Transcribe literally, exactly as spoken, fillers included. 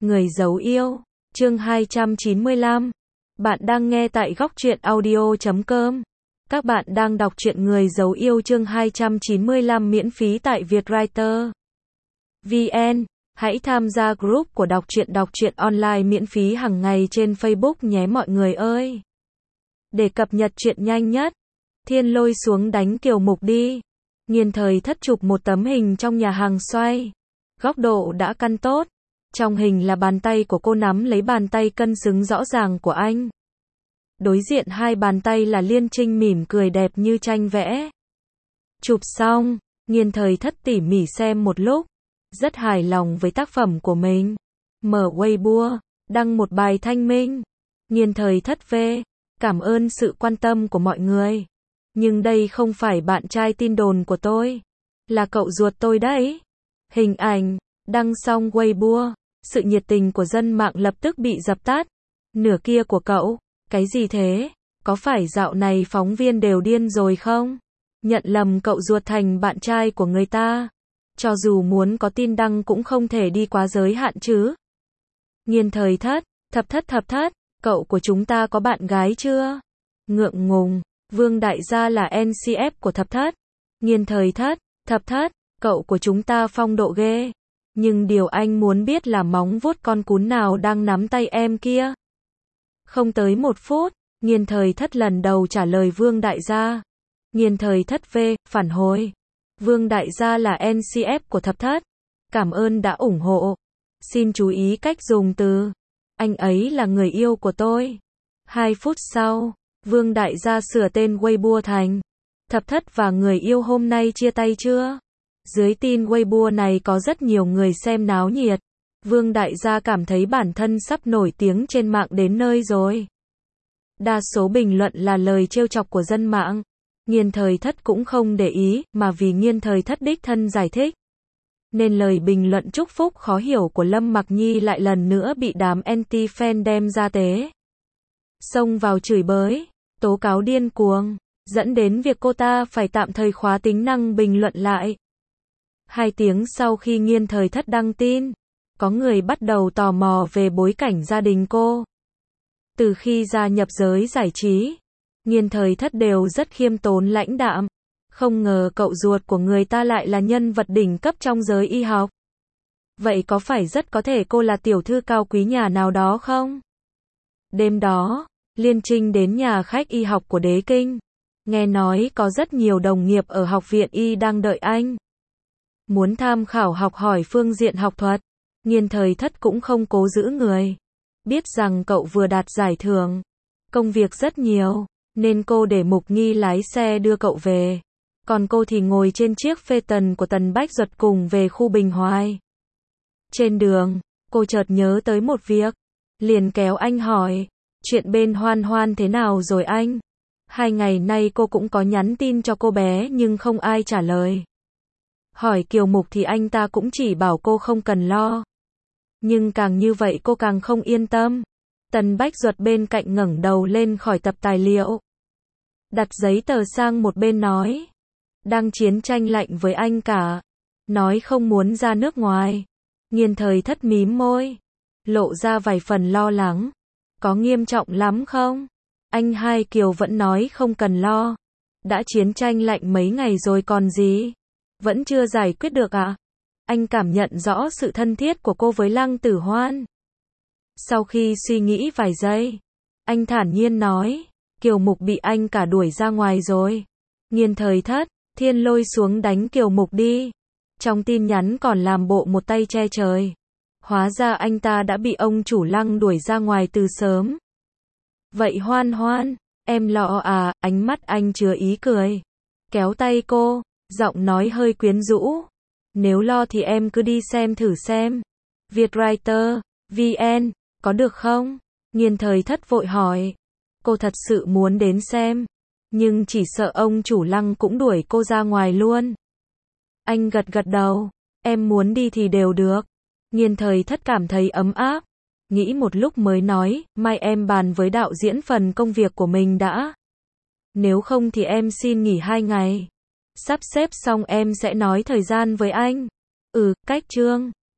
Người giấu yêu, chương hai trăm chín mươi lăm. Bạn đang nghe tại góc truyện audio chấm com. Các bạn đang đọc truyện Người giấu yêu chương hai trăm chín mươi lăm miễn phí tại Vietwriter vê en. Hãy tham gia group của đọc truyện đọc truyện online miễn phí hàng ngày trên Facebook nhé mọi người ơi. Để cập nhật truyện nhanh nhất, Thiên lôi xuống đánh Kiều Mục đi. Nghiên Thời Thất chụp một tấm hình trong nhà hàng xoay. Góc độ đã căn tốt. Trong hình là bàn tay của cô nắm lấy bàn tay cân xứng rõ ràng của anh. Đối diện hai bàn tay là Liên Trinh mỉm cười đẹp như tranh vẽ. Chụp xong, Nghiên Thời Thất tỉ mỉ xem một lúc. Rất hài lòng với tác phẩm của mình. Mở Weibo, đăng một bài thanh minh. Nghiên Thời Thất về. Cảm ơn sự quan tâm của mọi người. Nhưng đây không phải bạn trai tin đồn của tôi. Là cậu ruột tôi đấy. Hình ảnh, đăng xong Weibo. Sự nhiệt tình của dân mạng lập tức bị dập tắt. Nửa kia của cậu, cái gì thế? Có phải dạo này phóng viên đều điên rồi không? Nhận lầm cậu ruột thành bạn trai của người ta. Cho dù muốn có tin đăng cũng không thể đi quá giới hạn chứ. Nghiên Thời Thất, thập thất thập thất, cậu của chúng ta có bạn gái chưa? Ngượng ngùng, Vương Đại Gia là en xê ép của thập thất. Nghiên Thời Thất, thập thất, cậu của chúng ta phong độ ghê. Nhưng điều anh muốn biết là móng vuốt con cún nào đang nắm tay em kia. Không tới một phút, Nghiên Thời Thất lần đầu trả lời Vương Đại Gia. Nghiên Thời Thất về, phản hồi. Vương Đại Gia là en xê ép của thập thất. Cảm ơn đã ủng hộ. Xin chú ý cách dùng từ. Anh ấy là người yêu của tôi. Hai phút sau, Vương Đại Gia sửa tên Weibo thành. Thập thất và người yêu hôm nay chia tay chưa? Dưới tin Weibo này có rất nhiều người xem náo nhiệt. Vương Đại Gia cảm thấy bản thân sắp nổi tiếng trên mạng đến nơi rồi. Đa số bình luận là lời trêu chọc của dân mạng. Nghiên Thời Thất cũng không để ý, mà vì Nghiên Thời Thất đích thân giải thích. Nên lời bình luận chúc phúc khó hiểu của Lâm Mặc Nhi lại lần nữa bị đám anti-fan đem ra tế. Xông vào chửi bới, tố cáo điên cuồng, dẫn đến việc cô ta phải tạm thời khóa tính năng bình luận lại. Hai tiếng sau khi Nghiên Thời Thất đăng tin, có người bắt đầu tò mò về bối cảnh gia đình cô. Từ khi gia nhập giới giải trí, Nghiên Thời Thất đều rất khiêm tốn lãnh đạm. Không ngờ cậu ruột của người ta lại là nhân vật đỉnh cấp trong giới y học. Vậy có phải rất có thể cô là tiểu thư cao quý nhà nào đó không? Đêm đó, Liên Trinh đến nhà khách y học của Đế Kinh. Nghe nói có rất nhiều đồng nghiệp ở học viện y đang đợi anh. Muốn tham khảo học hỏi phương diện học thuật. Nghiên Thời Thất cũng không cố giữ người. Biết rằng cậu vừa đạt giải thưởng. Công việc rất nhiều, nên cô để Mục Nghi lái xe đưa cậu về. Còn cô thì ngồi trên chiếc phê tần của Tần Bách Duật cùng về khu Bình Hoài. Trên đường, cô chợt nhớ tới một việc. Liền kéo anh hỏi, chuyện bên Hoan Hoan thế nào rồi anh? Hai ngày nay cô cũng có nhắn tin cho cô bé nhưng không ai trả lời. Hỏi Kiều Mục thì anh ta cũng chỉ bảo cô không cần lo. Nhưng càng như vậy cô càng không yên tâm. Tần Bách Duật bên cạnh ngẩng đầu lên khỏi tập tài liệu. Đặt giấy tờ sang một bên nói. Đang chiến tranh lạnh với anh cả. Nói không muốn ra nước ngoài. Nghiên Thời Thất mím môi. Lộ ra vài phần lo lắng. Có nghiêm trọng lắm không? Anh hai Kiều vẫn nói không cần lo. Đã chiến tranh lạnh mấy ngày rồi còn gì? Vẫn chưa giải quyết được à? Anh cảm nhận rõ sự thân thiết của cô với Lăng Tử Hoan. Sau khi suy nghĩ vài giây, anh thản nhiên nói, Kiều Mục bị anh cả đuổi ra ngoài rồi. Nghiên Thời Thất, Thiên lôi xuống đánh Kiều Mục đi. Trong tin nhắn còn làm bộ một tay che trời. Hóa ra anh ta đã bị ông chủ Lăng đuổi ra ngoài từ sớm. Vậy Hoan Hoan, em lo à? Ánh mắt anh chứa ý cười. Kéo tay cô, giọng nói hơi quyến rũ. Nếu lo thì em cứ đi xem thử xem. Vietwriter vê en, có được không? Nghiên Thời Thất vội hỏi. Cô thật sự muốn đến xem. Nhưng chỉ sợ ông chủ Lăng cũng đuổi cô ra ngoài luôn. Anh gật gật đầu. Em muốn đi thì đều được. Nghiên Thời Thất cảm thấy ấm áp. Nghĩ một lúc mới nói, mai em bàn với đạo diễn phần công việc của mình đã. Nếu không thì em xin nghỉ hai ngày. Sắp xếp xong em sẽ nói thời gian với anh. Ừ, cách chương.